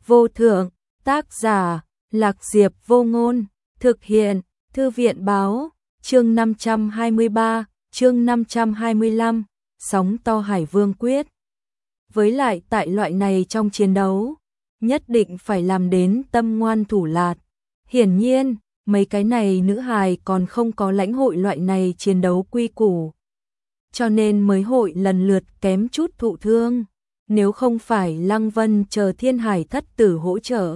vô thượng, tác giả, Lạc Diệp Vô Ngôn, thực hiện, Thư viện báo, chương 523, chương 525, sóng to Hải Vương quyết. Với lại tại loại này trong chiến đấu, nhất định phải làm đến tâm ngoan thủ lạt. Hiển nhiên, mấy cái này nữ hài còn không có lãnh hội loại này chiến đấu quy củ. Cho nên mới hội lần lượt kém chút thụ thương. Nếu không phải Lăng Vân chờ Thiên Hải Thất Tử hỗ trợ,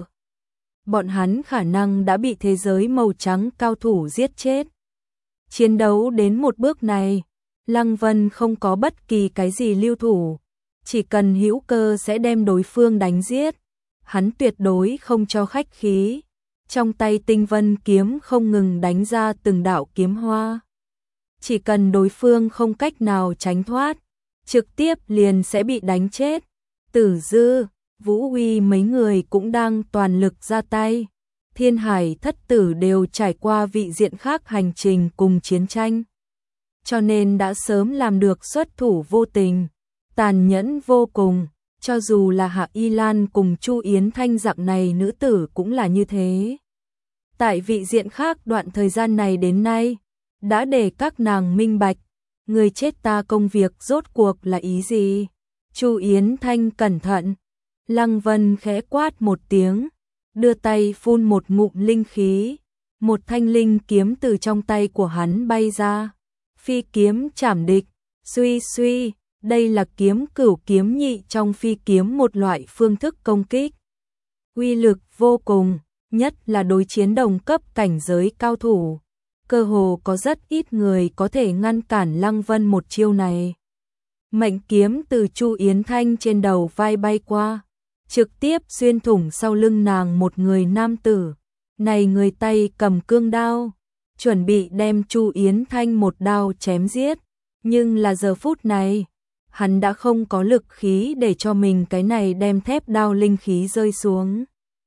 bọn hắn khả năng đã bị thế giới màu trắng cao thủ giết chết. Chiến đấu đến một bước này, Lăng Vân không có bất kỳ cái gì lưu thủ, chỉ cần hữu cơ sẽ đem đối phương đánh giết. Hắn tuyệt đối không cho khách khí, trong tay Tinh Vân kiếm không ngừng đánh ra từng đạo kiếm hoa. Chỉ cần đối phương không cách nào tránh thoát, trực tiếp liền sẽ bị đánh chết. Tử Dư, Vũ Huy mấy người cũng đang toàn lực ra tay. Thiên Hải Thất Tử đều trải qua vị diện khác hành trình cùng chiến tranh, cho nên đã sớm làm được xuất thủ vô tình, tàn nhẫn vô cùng. Cho dù là Hạ Y Lan cùng Chu Yến Thanh dạng này nữ tử cũng là như thế. Tại vị diện khác đoạn thời gian này đến nay, đã để các nàng minh bạch, người chết ta công việc rốt cuộc là ý gì. Chu Yến Thanh cẩn thận, Lăng Vân khẽ quát một tiếng, đưa tay phun một ngụm linh khí, một thanh linh kiếm từ trong tay của hắn bay ra. Phi kiếm chảm địch, suy suy, đây là kiếm cửu kiếm nhị trong phi kiếm, một loại phương thức công kích uy lực vô cùng, nhất là đối chiến đồng cấp cảnh giới cao thủ. Cơ hồ có rất ít người có thể ngăn cản Lăng Vân một chiêu này. Mệnh kiếm từ Chu Yến Thanh trên đầu vai bay qua, trực tiếp xuyên thủng sau lưng nàng một người nam tử. Này người tay cầm cương đao, chuẩn bị đem Chu Yến Thanh một đao chém giết. Nhưng là giờ phút này, hắn đã không có lực khí để cho mình cái này đem thép đao linh khí rơi xuống.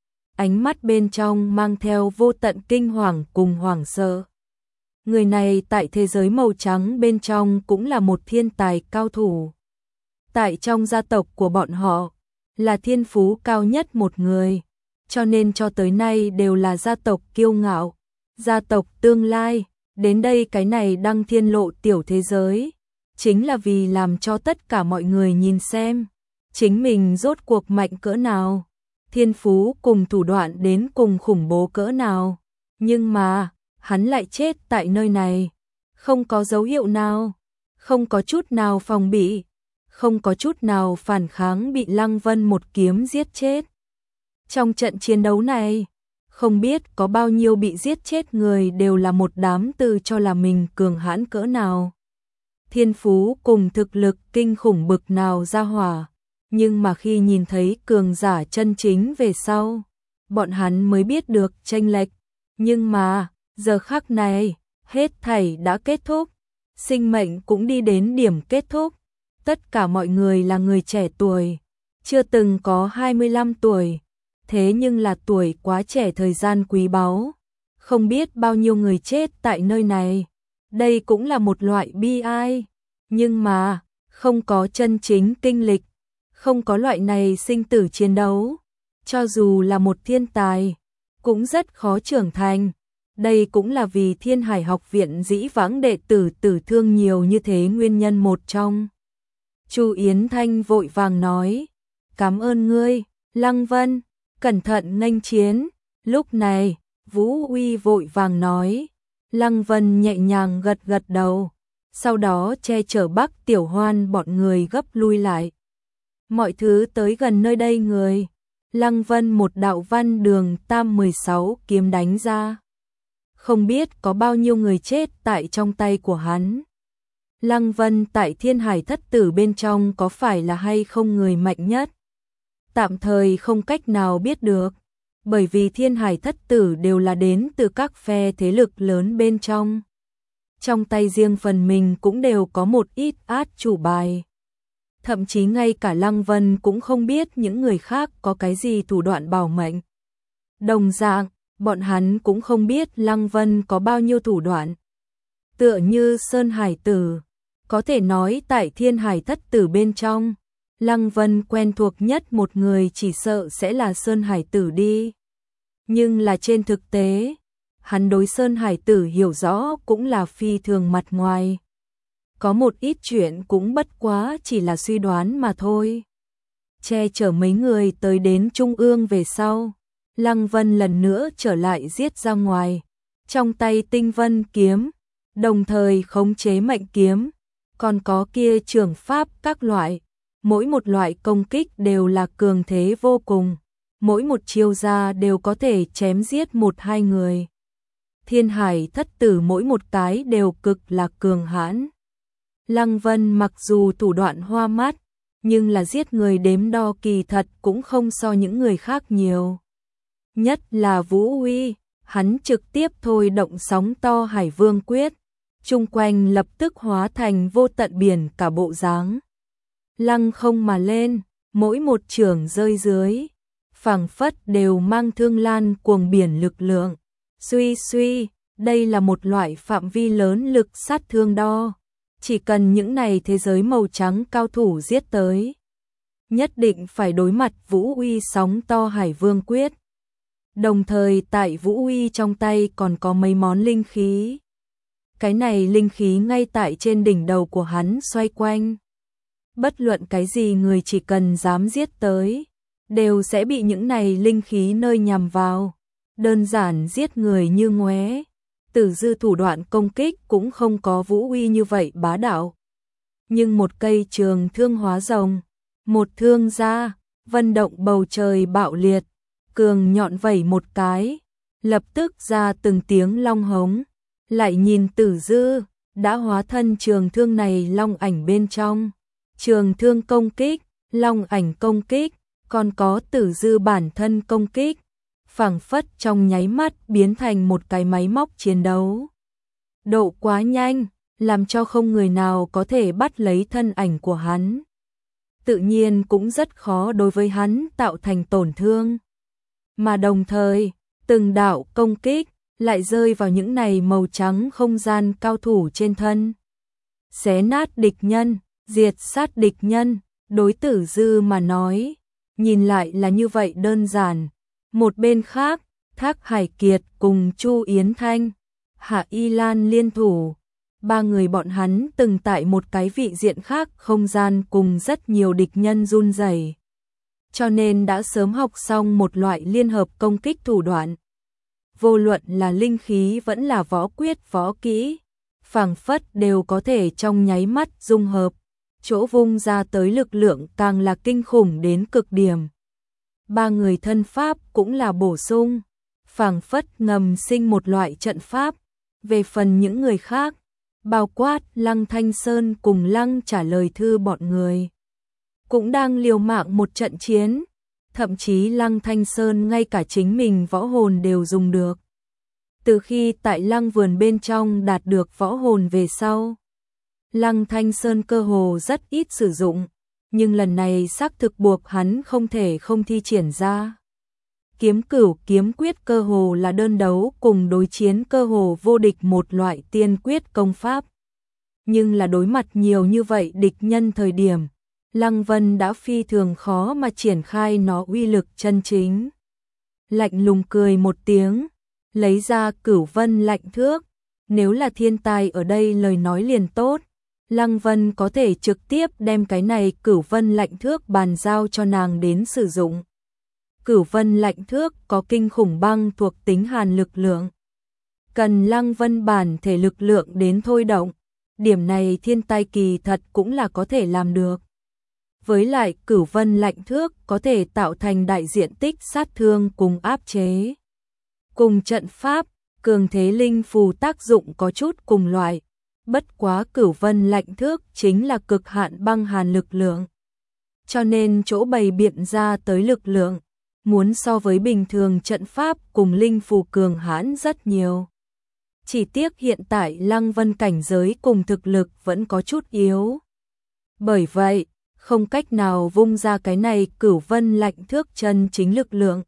Ánh mắt bên trong mang theo vô tận kinh hoàng cùng hoảng sợ. Người này tại thế giới màu trắng bên trong cũng là một thiên tài cao thủ. Tại trong gia tộc của bọn họ, là thiên phú cao nhất một người, cho nên cho tới nay đều là gia tộc kiêu ngạo, gia tộc tương lai. Đến đây cái này đăng thiên lộ tiểu thế giới, chính là vì làm cho tất cả mọi người nhìn xem, chính mình rốt cuộc mạnh cỡ nào, thiên phú cùng thủ đoạn đến cùng khủng bố cỡ nào. Nhưng mà, hắn lại chết tại nơi này, không có dấu hiệu nào, không có chút nào phòng bị, không có chút nào phản kháng, bị Lăng Vân một kiếm giết chết. Trong trận chiến đấu này, không biết có bao nhiêu bị giết chết người đều là một đám tự cho là mình cường hãn cỡ nào, thiên phú cùng thực lực kinh khủng bực nào ra hỏa. Nhưng mà khi nhìn thấy cường giả chân chính về sau, bọn hắn mới biết được chênh lệch. Nhưng mà, giờ khắc này, hết thảy đã kết thúc, sinh mệnh cũng đi đến điểm kết thúc. Tất cả mọi người là người trẻ tuổi, chưa từng có 25 tuổi, thế nhưng là tuổi quá trẻ, thời gian quý báu. Không biết bao nhiêu người chết tại nơi này, đây cũng là một loại bi ai. Nhưng mà, không có chân chính kinh lịch, không có loại này sinh tử chiến đấu, cho dù là một thiên tài, cũng rất khó trưởng thành. Đây cũng là vì Thiên Hải học viện dĩ vãng đệ tử tử thương nhiều như thế nguyên nhân một trong. Chu Yến Thanh vội vàng nói, cảm ơn ngươi, Lăng Vân, cẩn thận nghênh chiến. Lúc này, Vũ Huy vội vàng nói, Lăng Vân nhẹ nhàng gật gật đầu, sau đó che chở Bắc Tiểu Hoan bọn người gấp lui lại. Mọi thứ tới gần nơi đây người, Lăng Vân một đạo văn đường tam 16 kiếm đánh ra. Không biết có bao nhiêu người chết tại trong tay của hắn. Lăng Vân tại Thiên Hải Thất Tử bên trong có phải là hay không người mạnh nhất? Tạm thời không cách nào biết được, bởi vì Thiên Hải Thất Tử đều là đến từ các phe thế lực lớn bên trong. Trong tay riêng phần mình cũng đều có một ít át chủ bài. Thậm chí ngay cả Lăng Vân cũng không biết những người khác có cái gì thủ đoạn bảo mệnh. Đồng dạng, bọn hắn cũng không biết Lăng Vân có bao nhiêu thủ đoạn. Tựa như Sơn Hải Tử, có thể nói tại Thiên Hải Thất Tử bên trong, Lăng Vân quen thuộc nhất một người chỉ sợ sẽ là Sơn Hải Tử đi. Nhưng là trên thực tế, hắn đối Sơn Hải Tử hiểu rõ cũng là phi thường mặt ngoài. Có một ít chuyện cũng bất quá chỉ là suy đoán mà thôi. Che chở mấy người tới đến Trung ương về sau, Lăng Vân lần nữa trở lại giết ra ngoài, trong tay tinh vân kiếm, đồng thời khống chế mệnh kiếm, còn có kia trường pháp các loại, mỗi một loại công kích đều là cường thế vô cùng, mỗi một chiêu ra đều có thể chém giết một hai người. Thiên Hải thất tử mỗi một cái đều cực là cường hãn. Lăng Vân mặc dù thủ đoạn hoa mắt, nhưng là giết người đếm đo kỳ thật cũng không so những người khác nhiều. Nhất là Vũ Uy, hắn trực tiếp thôi động sóng to Hải Vương quyết, chung quanh lập tức hóa thành vô tận biển cả bộ dáng. Lăng không mà lên, mỗi một chưởng rơi dưới, phảng phất đều mang thương lan cuồng biển lực lượng. Suy suy, đây là một loại phạm vi lớn lực sát thương đo. Chỉ cần những này thế giới màu trắng cao thủ giết tới, nhất định phải đối mặt Vũ Uy sóng to Hải Vương quyết. Đồng thời tại Vũ Uy trong tay còn có mấy món linh khí. Cái này linh khí ngay tại trên đỉnh đầu của hắn xoay quanh. Bất luận cái gì người chỉ cần dám giết tới, đều sẽ bị những này linh khí nơi nhằm vào. Đơn giản giết người như ngoé. Tử Dư thủ đoạn công kích cũng không có Vũ Uy như vậy bá đạo. Nhưng một cây trường thương hóa rồng, một thương ra, vân động bầu trời bạo liệt, cường nhọn vẩy một cái, lập tức ra từng tiếng long hống. Lại nhìn Tử Dư, đã hóa thân trường thương này long ảnh bên trong. Trường thương công kích, long ảnh công kích, còn có Tử Dư bản thân công kích. Phảng phất trong nháy mắt biến thành một cái máy móc chiến đấu. Độ quá nhanh, làm cho không người nào có thể bắt lấy thân ảnh của hắn. Tự nhiên cũng rất khó đối với hắn tạo thành tổn thương. Mà đồng thời, từng đạo công kích lại rơi vào những này màu trắng không gian cao thủ trên thân. Xé nát địch nhân, diệt sát địch nhân, đối Tử Dư mà nói, nhìn lại là như vậy đơn giản. Một bên khác, Thác Hải Kiệt cùng Chu Yến Thanh, Hạ Y Lan liên thủ. Ba người bọn hắn từng tại một cái vị diện khác không gian cùng rất nhiều địch nhân run rẩy, cho nên đã sớm học xong một loại liên hợp công kích thủ đoạn. Vô luận là linh khí vẫn là võ quyết võ kỹ, phảng phất đều có thể trong nháy mắt dung hợp, chỗ vung ra tới lực lượng càng là kinh khủng đến cực điểm. Ba người thân pháp cũng là bổ sung, phảng phất ngầm sinh một loại trận pháp. Về phần những người khác, bao quát Lăng Thanh Sơn cùng Lăng Trả Lời Thư bọn người, cũng đang liều mạng một trận chiến. Thậm chí Lăng Thanh Sơn ngay cả chính mình võ hồn đều dùng được. Từ khi tại Lăng Vườn bên trong đạt được võ hồn về sau, Lăng Thanh Sơn cơ hồ rất ít sử dụng, nhưng lần này xác thực buộc hắn không thể không thi triển ra. Kiếm Cửu kiếm quyết cơ hồ là đơn đấu cùng đối chiến cơ hồ vô địch một loại tiên quyết công pháp. Nhưng là đối mặt nhiều như vậy địch nhân thời điểm, Lăng Vân đã phi thường khó mà triển khai nó uy lực chân chính. Lạnh lùng cười một tiếng, lấy ra Cửu Vân lạnh thước. Nếu là thiên tài ở đây lời nói liền tốt, Lăng Vân có thể trực tiếp đem cái này Cửu Vân lạnh thước bàn giao cho nàng đến sử dụng. Cửu Vân lạnh thước có kinh khủng băng thuộc tính hàn lực lượng, cần Lăng Vân bản thể lực lượng đến thôi động. Điểm này thiên tài kỳ thật cũng là có thể làm được. Với lại Cửu Vân lạnh thước có thể tạo thành đại diện tích sát thương cùng áp chế. Cùng trận pháp, cường thế linh phù tác dụng có chút cùng loại. Bất quá Cửu Vân lạnh thước chính là cực hạn băng hàn lực lượng. Cho nên chỗ bày biện ra tới lực lượng, muốn so với bình thường trận pháp cùng linh phù cường hãn rất nhiều. Chỉ tiếc hiện tại Lăng Vân cảnh giới cùng thực lực vẫn có chút yếu. Bởi vậy, không cách nào vung ra cái này Cửu Vân lạnh thước chân chính lực lượng.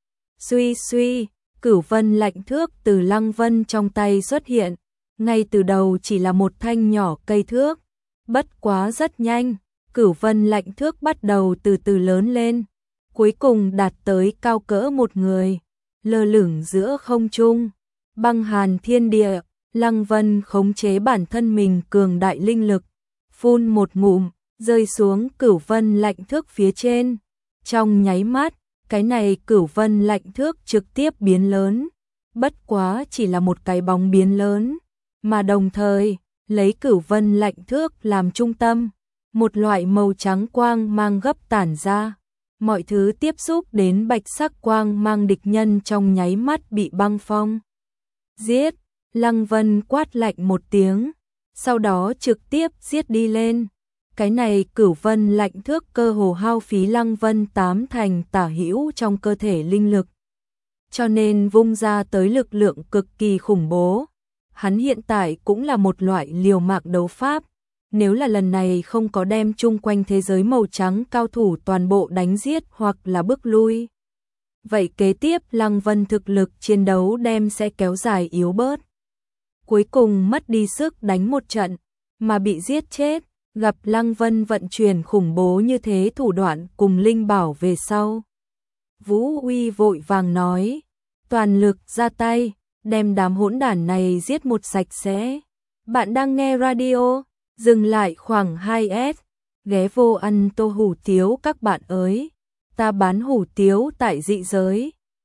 Suy suy, Cửu Vân lạnh thước từ Lăng Vân trong tay xuất hiện, ngay từ đầu chỉ là một thanh nhỏ cây thước, bất quá rất nhanh, Cửu Vân Lạnh Thước bắt đầu từ từ lớn lên, cuối cùng đạt tới cao cỡ một người, lơ lửng giữa không trung, băng hàn thiên địa. Lăng Vân khống chế bản thân mình cường đại linh lực, phun một ngụm, rơi xuống Cửu Vân Lạnh Thước phía trên. Trong nháy mắt, cái này Cửu Vân Lạnh Thước trực tiếp biến lớn, bất quá chỉ là một cái bóng biến lớn, mà đồng thời, lấy Cửu Vân Lạnh Thước làm trung tâm, một loại màu trắng quang mang gấp tản ra. Mọi thứ tiếp xúc đến bạch sắc quang mang địch nhân trong nháy mắt bị băng phong. Giết! Lăng Vân quát lạnh một tiếng, sau đó trực tiếp giết đi lên. Cái này Cửu Vân Lạnh Thước cơ hồ hao phí Lăng Vân 8 thành tả hữu trong cơ thể linh lực, cho nên vung ra tới lực lượng cực kỳ khủng bố. Hắn hiện tại cũng là một loại liều mạng đấu pháp, nếu là lần này không có đem chung quanh thế giới màu trắng cao thủ toàn bộ đánh giết hoặc là bước lui, vậy kế tiếp Lăng Vân thực lực chiến đấu đem sẽ kéo dài yếu bớt. Cuối cùng mất đi sức đánh một trận, mà bị giết chết, gặp Lăng Vân vận chuyển khủng bố như thế thủ đoạn cùng linh bảo về sau. Vũ Uy vội vàng nói, toàn lực ra tay, đem đám hỗn đản này giết một sạch sẽ. Bạn đang nghe radio, dừng lại khoảng 2S, ghé vô ăn tô hủ tiếu các bạn ơi. Ta bán hủ tiếu tại dị giới,